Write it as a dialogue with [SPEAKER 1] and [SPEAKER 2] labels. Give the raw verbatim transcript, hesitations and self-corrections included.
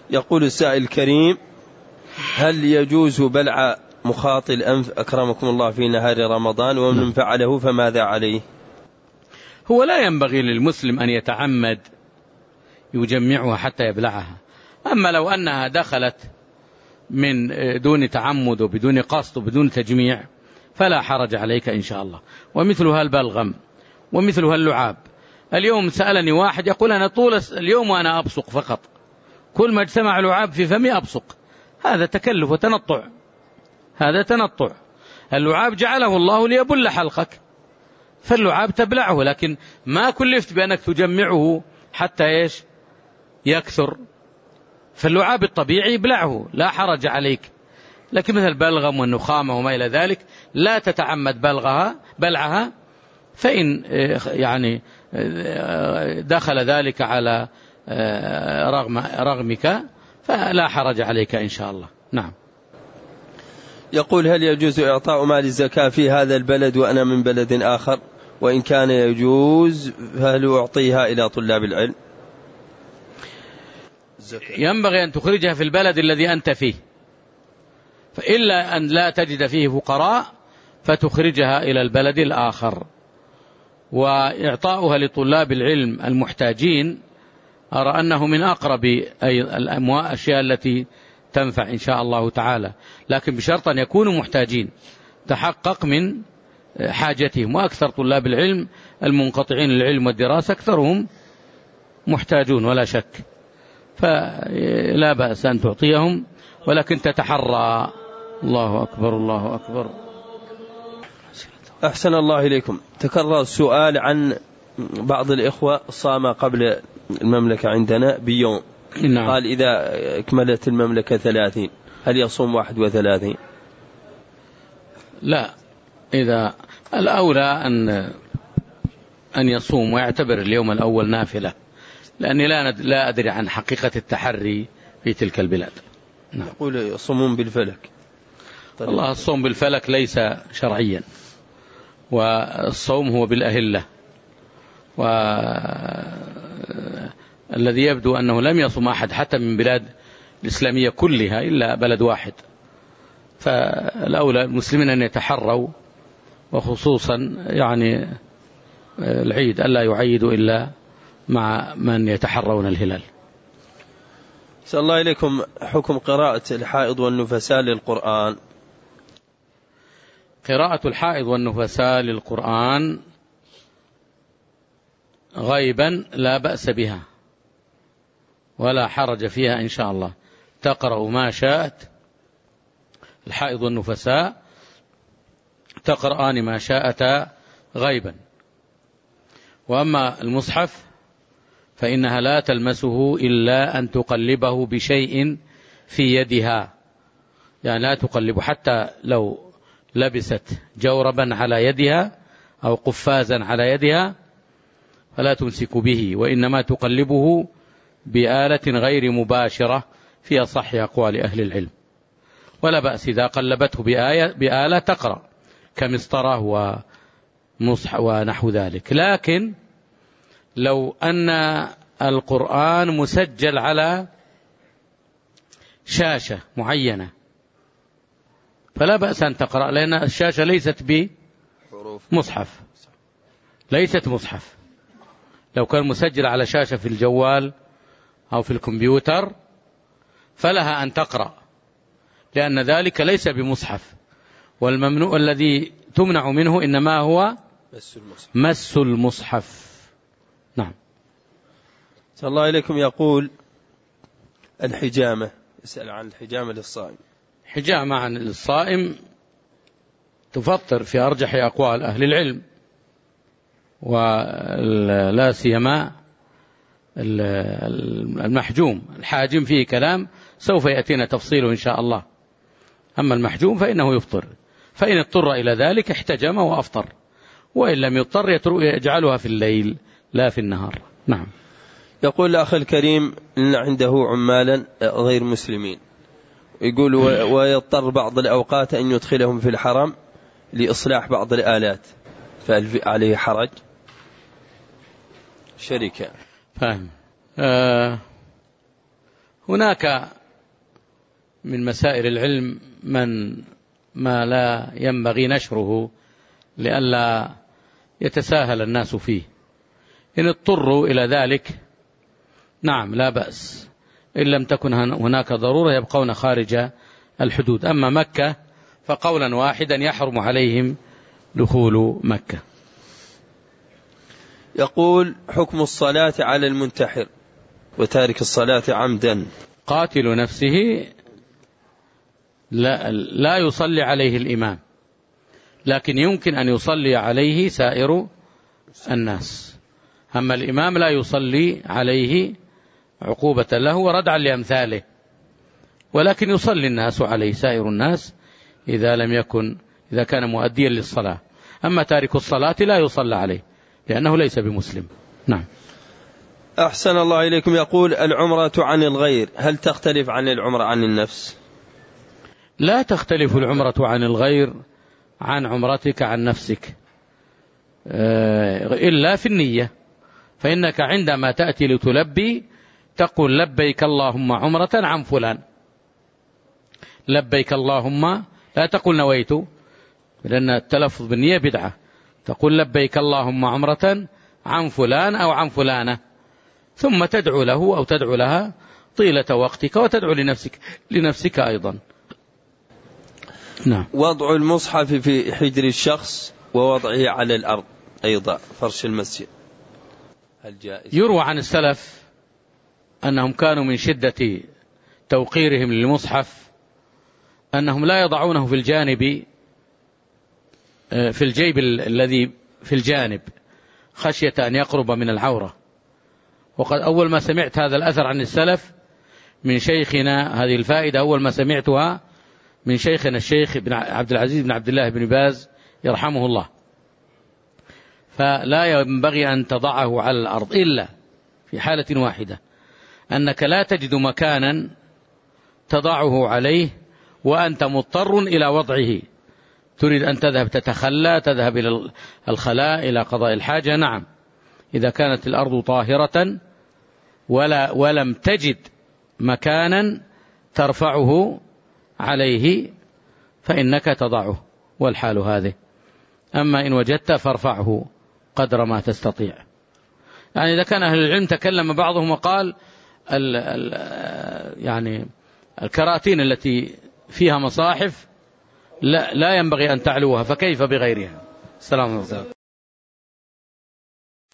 [SPEAKER 1] يقول السائل الكريم: هل يجوز بلع مخاط الأنف أكرمكم الله في نهار رمضان، ومن فعله فماذا عليه؟
[SPEAKER 2] هو لا ينبغي للمسلم أن يتعمد يجمعها حتى يبلعها. أما لو أنها دخلت من دون تعمد وبدون قصد وبدون تجميع فلا حرج عليك إن شاء الله. ومثلها البلغم ومثلها اللعاب. اليوم سألني واحد يقول: أنا طول اليوم وأنا أبصق فقط، كل ما اجتمع لعاب في فمي أبصق. هذا تكلف وتنطع، هذا تنطع. اللعاب جعله الله ليبل حلقك، فاللعاب تبلعه، لكن ما كلفت بأنك تجمعه حتى إيش يكثر. فاللعاب الطبيعي بلعه لا حرج عليك. لكن مثل البلغم والنخامة وما إلى ذلك لا تتعمد بلغها بلعها، فإن يعني دخل ذلك على رغم رغمك فلا حرج عليك إن شاء الله. نعم.
[SPEAKER 1] يقول: هل يجوز إعطاء مال الزكاة في هذا البلد وأنا من بلد آخر؟ وإن كان يجوز فهل أعطيها إلى طلاب العلم؟
[SPEAKER 2] ينبغي أن تخرجها في البلد الذي أنت فيه، فإلا أن لا تجد فيه فقراء فتخرجها إلى البلد الآخر. وإعطاؤها لطلاب العلم المحتاجين أرى أنه من أقرب الأشياء التي تنفع إن شاء الله تعالى، لكن بشرط أن يكونوا محتاجين، تحقق من حاجتهم. وأكثر طلاب العلم المنقطعين للعلم والدراسة أكثرهم محتاجون ولا شك، فلا بأس أن تعطيهم، ولكن تتحرى. الله أكبر الله أكبر.
[SPEAKER 1] أحسن الله إليكم. تكرر السؤال عن بعض الإخوة صام قبل المملكة عندنا بيوم.
[SPEAKER 2] نعم.
[SPEAKER 1] قال: إذا اكملت المملكة ثلاثين هل يصوم واحد وثلاثين؟
[SPEAKER 2] لا، إذا الأولى أن أن يصوم ويعتبر اليوم الأول نافلة، لأني لا لا أدري عن حقيقة التحري في تلك البلاد.
[SPEAKER 1] نعم. يقول يصومون بالفلك.
[SPEAKER 2] الله، الصوم بالفلك ليس شرعيا، والصوم هو بالأهلة. والذي يبدو أنه لم يصوم أحد حتى من بلاد الإسلامية كلها إلا بلد واحد. فالأولى المسلمين أن يتحروا، وخصوصا يعني العيد ألا يعيدوا إلا مع من يتحرون الهلال.
[SPEAKER 1] سأل الله إليكم حكم قراءة الحائض والنفساء للقرآن.
[SPEAKER 2] قراءة الحائض والنفساء للقرآن غيبا لا بأس بها ولا حرج فيها إن شاء الله. تقرأ ما شاءت، الحائض والنفساء تقرآن ما شاءتا غيبا. وأما المصحف فإنها لا تلمسه إلا أن تقلبه بشيء في يدها، يعني لا تقلب، حتى لو لبست جوربا على يدها أو قفازا على يدها فلا تمسك به، وإنما تقلبه بآلة غير مباشرة في أصح أقوال أهل العلم. ولا بأس إذا قلبته بآية بآلة تقرأ كمسطرة ومصح ونحو ذلك. لكن لو أن القرآن مسجل على شاشة معينة فلا بأس أن تقرأ، لأن الشاشة ليست بمصحف، ليست مصحف. لو كان مسجل على شاشة في الجوال أو في الكمبيوتر فلها أن تقرأ، لأن ذلك ليس بمصحف. والممنوع الذي تمنع منه إنما هو مس المصحف, مس المصحف. نعم.
[SPEAKER 1] صلى الله عليكم. يقول: الحجامة، يسأل عن الحجامة للصائم.
[SPEAKER 2] حجامة عن الصائم تفطر في أرجح أقوال أهل العلم، ولا سيما المحجوم. الحاجم فيه كلام سوف يأتينا تفصيله إن شاء الله. أما المحجوم فإنه يفطر، فإن اضطر إلى ذلك احتجم وأفطر، وإن لم يضطر يجعلها في الليل لا في النهار. نعم.
[SPEAKER 1] يقول الأخ الكريم إن عنده عمالا غير مسلمين، يقول ويضطر بعض الأوقات أن يدخلهم في الحرم لإصلاح بعض الآلات، فهل عليه حرج؟ شركة.
[SPEAKER 2] فهم. آه هناك من مسائل العلم من ما لا ينبغي نشره لئلا يتساهل الناس فيه، إن اضطروا إلى ذلك نعم لا بأس، إن لم تكن هناك ضرورة يبقون خارج الحدود. أما مكة فقولا واحدا يحرم عليهم دخول مكة.
[SPEAKER 1] يقول: حكم الصلاة على المنتحر وتارك الصلاة عمدا.
[SPEAKER 2] قاتل نفسه لا, لا يصلي عليه الإمام، لكن يمكن أن يصلي عليه سائر الناس. أما الإمام لا يصلي عليه عقوبة له وردعا لأمثاله، ولكن يصلي الناس عليه سائر الناس إذا لم يكن إذا كان مؤديا للصلاة. أما تارك الصلاة لا يصلى عليه لأنه ليس بمسلم. نعم.
[SPEAKER 1] أحسن الله إليكم. يقول: العمرة عن الغير هل تختلف عن العمرة عن النفس؟
[SPEAKER 2] لا تختلف العمرة عن الغير عن عمرتك عن نفسك إلا في النية، فإنك عندما تأتي لتلبي تقول: لبيك اللهم عمرة عن فلان. لبيك اللهم، لا تقول نويت، لأن التلفظ بالنية بدعة. تقول: لبيك اللهم عمرة عن فلان أو عن فلانة، ثم تدعو له أو تدعو لها طيلة وقتك، وتدعو لنفسك لنفسك أيضا. نعم.
[SPEAKER 1] وضع المصحف في حجر الشخص ووضعه على الأرض أيضا فرش المسجد هل جائز؟
[SPEAKER 2] يروى عن السلف أنهم كانوا من شدة توقيرهم للمصحف أنهم لا يضعونه في الجانب في الجيب الذي في الجانب خشية أن يقرب من العورة. وقد أول ما سمعت هذا الأثر عن السلف من شيخنا، هذه الفائدة أول ما سمعتها من شيخنا الشيخ بن عبد العزيز بن عبد الله بن باز يرحمه الله. فلا ينبغي أن تضعه على الأرض إلا في حالة واحدة، أنك لا تجد مكانا تضعه عليه وأنت مضطر إلى وضعه، تريد أن تذهب تتخلى، تذهب إلى الخلاء إلى قضاء الحاجة. نعم، إذا كانت الأرض طاهرة ولا ولم تجد مكانا ترفعه عليه فإنك تضعه، والحال هذه. أما إن وجدت فارفعه قدر ما تستطيع. يعني إذا كان أهل العلم تكلم بعضهم وقال ال ال يعني الكراتين التي فيها مصاحف لا, لا ينبغي أن تعلوها، فكيف بغيرها؟ السلام عليكم.